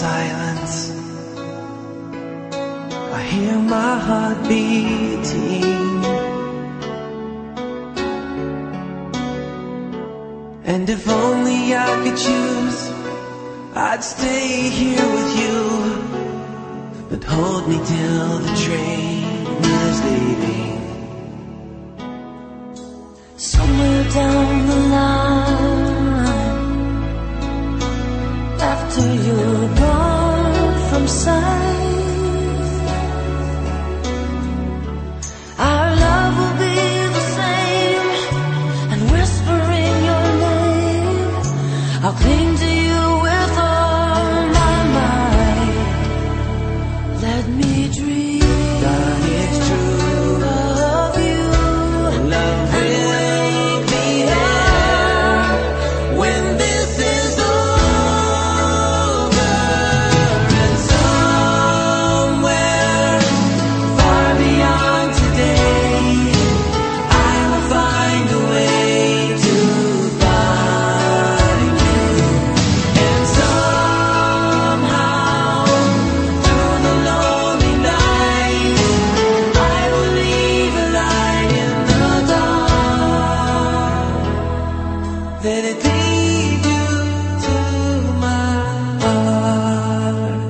silence, I hear my heart beating. And if only I could choose, I'd stay here with you. But hold me till the train is leaving. Somewhere down the line, after you're gone from sight, our love will be the same. And whispering your name, I'll cling to you with all my might. Let me dream, God, it's true, of you. love will be there when this is over. And somewhere far beyond today, I will find a way to find you. And somehow through the lonely nights, I will leave a light in the dark. Let it lead you to my heart.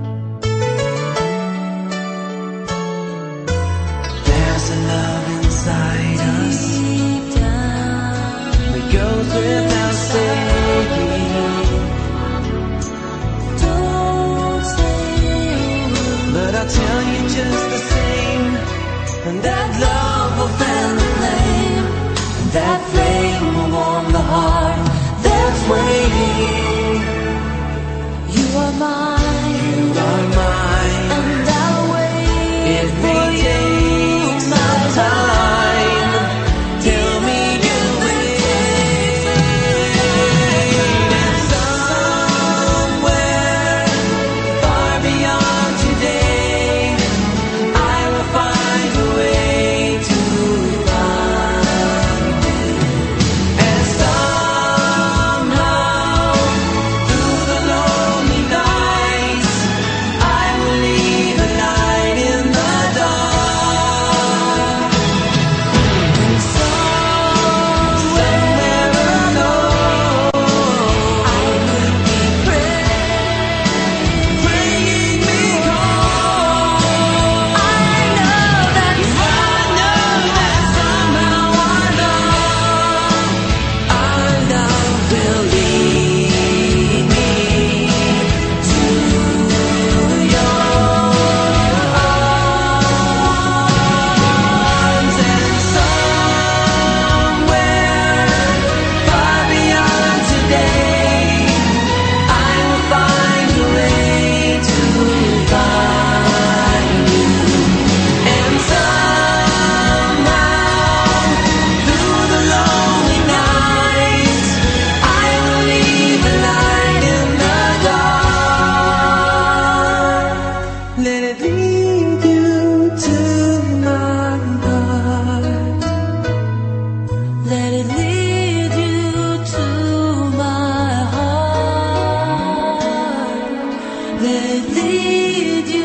There's a love inside us Deep down, that goes without saying. don't say a word. But I'll tell you just the same. And that love will fan the flame, and that flame will warm the heart that's waiting. You are mine, You are mine. and I'll wait It for may you, take some time. Tell me you wait. And somewhere far beyond today, I will find a way to find you. And somehow through the lonely nights, I will leave a light in the dark. And somewhere alone, I could be praying. bringing me home. I know that Somehow our love will lead me to your arms. And somewhere far beyond today, I will find a way to find you. And somehow through the lonely nights, I will leave a light in the dark. Let it lead you to my heart. let it lead you to my heart. Let it lead you